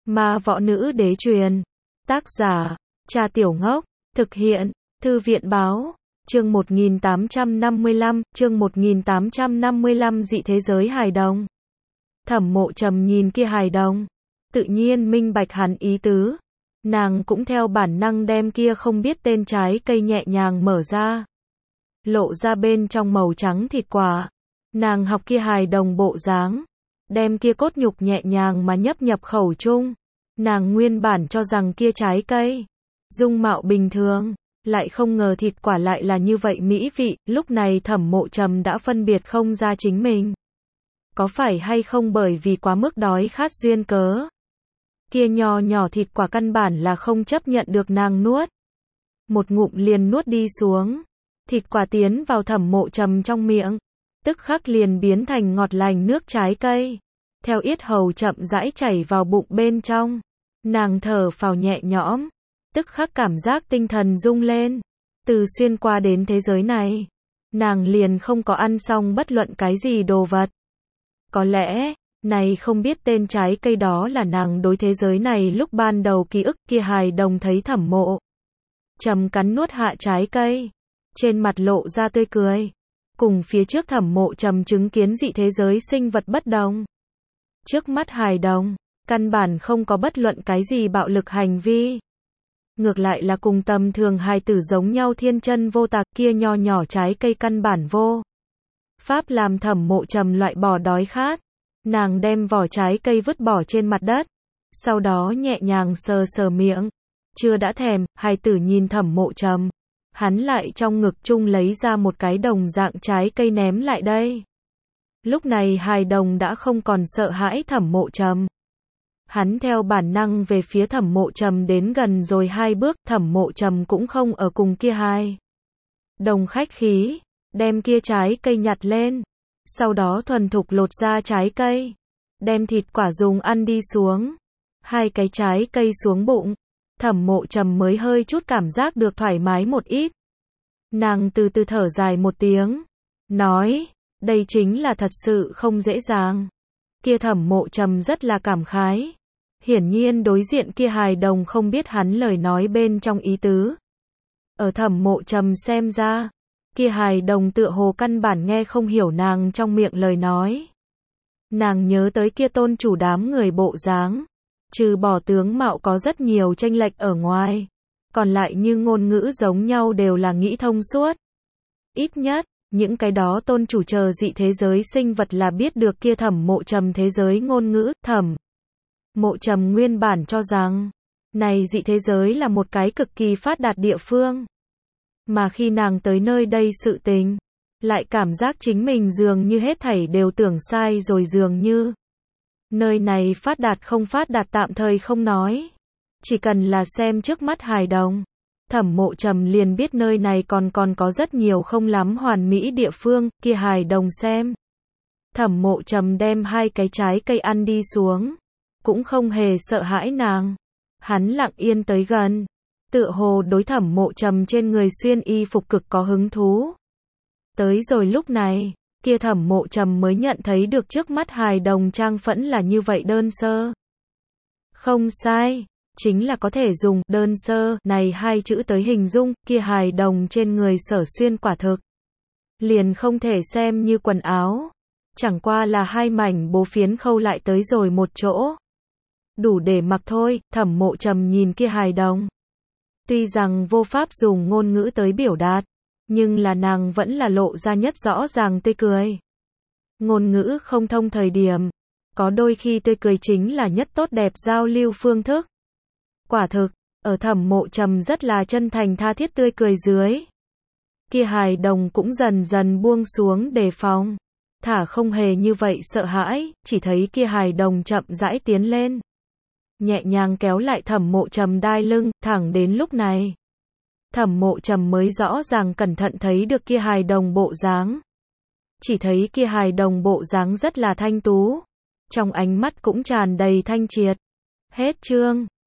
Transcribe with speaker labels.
Speaker 1: Ma võ nữ đế truyền. Tác giả, Cha Tiểu Ngốc. Thực hiện, Thư viện báo. Chương 1855, chương 1855 dị thế giới hài đồng. Thẩm Mộ Trầm nhìn kia hài đồng, tự nhiên minh bạch hắn ý tứ. Nàng cũng theo bản năng đem kia không biết tên trái cây nhẹ nhàng mở ra. Lộ ra bên trong màu trắng thịt quả. Nàng học kia hài đồng bộ dáng, đem kia cốt nhục nhẹ nhàng mà nhấp nhập khẩu trung. Nàng nguyên bản cho rằng kia trái cây dung mạo bình thường, lại không ngờ thịt quả lại là như vậy mỹ vị. Lúc này Thẩm Mộ Trầm đã phân biệt không ra chính mình. Có phải hay không bởi vì quá mức đói khát duyên cớ? Kia nho nhỏ thịt quả căn bản là không chấp nhận được nàng nuốt. Một ngụm liền nuốt đi xuống. Thịt quả tiến vào Thẩm Mộ Trầm trong miệng, tức khắc liền biến thành ngọt lành nước trái cây. Theo yết hầu chậm rãi chảy vào bụng bên trong. Nàng thở phào nhẹ nhõm, tức khắc cảm giác tinh thần rung lên. Từ xuyên qua đến thế giới này, nàng liền không có ăn xong bất luận cái gì đồ vật. Có lẽ, này không biết tên trái cây đó là nàng đối thế giới này lúc ban đầu ký ức. Kia hài đồng thấy Thẩm Mộ Trầm cắn nuốt hạ trái cây, trên mặt lộ ra tươi cười. Cùng phía trước Thẩm Mộ Trầm chứng kiến dị thế giới sinh vật bất đồng. Trước mắt hài đồng, căn bản không có bất luận cái gì bạo lực hành vi. Ngược lại là cùng tầm thường hài tử giống nhau thiên chân vô tà. Kia nho nhỏ trái cây căn bản vô pháp làm Thẩm Mộ Trầm loại bỏ đói khát. Nàng đem vỏ trái cây vứt bỏ trên mặt đất, sau đó nhẹ nhàng sờ sờ miệng. Chưa đã thèm, hài tử nhìn Thẩm Mộ Trầm. Hắn lại trong ngực chung lấy ra một cái đồng dạng trái cây ném lại đây. Lúc này hài đồng đã không còn sợ hãi Thẩm Mộ Trầm. Hắn theo bản năng về phía Thẩm Mộ Trầm đến gần rồi 2 bước. Thẩm Mộ Trầm cũng không ở cùng kia hài đồng khách khí, đem kia trái cây nhặt lên, sau đó thuần thục lột ra trái cây, đem thịt quả dùng ăn đi xuống. 2 cái trái cây xuống bụng, Thẩm Mộ Trầm mới hơi chút cảm giác được thoải mái một ít. Nàng từ từ thở dài một tiếng, nói, đây chính là thật sự không dễ dàng. Kia Thẩm Mộ Trầm rất là cảm khái. Hiển nhiên đối diện kia hài đồng không biết hắn lời nói bên trong ý tứ. Ở Thẩm Mộ Trầm xem ra, kia hài đồng tựa hồ căn bản nghe không hiểu nàng trong miệng lời nói. Nàng nhớ tới kia tôn chủ đám người bộ dáng, trừ bỏ tướng mạo có rất nhiều chênh lệch ở ngoài, còn lại như ngôn ngữ giống nhau đều là nghĩ thông suốt. Ít nhất, những cái đó tôn chủ chờ dị thế giới sinh vật là biết được kia Thẩm Mộ Trầm thế giới ngôn ngữ. Thẩm Mộ Trầm nguyên bản cho rằng, này dị thế giới là một cái cực kỳ phát đạt địa phương. Mà khi nàng tới nơi đây sự tình, lại cảm giác chính mình dường như hết thảy đều tưởng sai rồi dường như. Nơi này phát đạt không phát đạt tạm thời không nói. Chỉ cần là xem trước mắt hài đồng, Thẩm Mộ Trầm liền biết nơi này còn có rất nhiều không lắm hoàn mỹ địa phương. Kia hài đồng xem Thẩm Mộ Trầm đem 2 cái trái cây ăn đi xuống, cũng không hề sợ hãi nàng. Hắn lặng yên tới gần, tựa hồ đối Thẩm Mộ Trầm trên người xuyên y phục cực có hứng thú. Tới rồi lúc này, kia Thẩm Mộ Trầm mới nhận thấy được trước mắt hài đồng trang phẫn là như vậy đơn sơ. Không sai, chính là có thể dùng đơn sơ này 2 chữ tới hình dung. Kia hài đồng trên người sở xuyên quả thực liền không thể xem như quần áo, chẳng qua là 2 mảnh bố phiến khâu lại tới rồi một chỗ, đủ để mặc thôi. Thẩm Mộ Trầm nhìn kia hài đồng, tuy rằng vô pháp dùng ngôn ngữ tới biểu đạt, nhưng là nàng vẫn là lộ ra nhất rõ ràng tươi cười. Ngôn ngữ không thông thời điểm, có đôi khi tươi cười chính là nhất tốt đẹp giao lưu phương thức. Quả thực, ở Thẩm Mộ Trầm rất là chân thành tha thiết tươi cười dưới, kia hài đồng cũng dần dần buông xuống đề phòng, thả không hề như vậy sợ hãi. Chỉ thấy kia hài đồng chậm rãi tiến lên, nhẹ nhàng kéo lại Thẩm Mộ Trầm đai lưng. Thẳng đến lúc này, Thẩm Mộ Trầm mới rõ ràng cẩn thận thấy được kia hài đồng bộ dáng. Chỉ thấy kia hài đồng bộ dáng rất là thanh tú, trong ánh mắt cũng tràn đầy thanh triệt. Hết chương.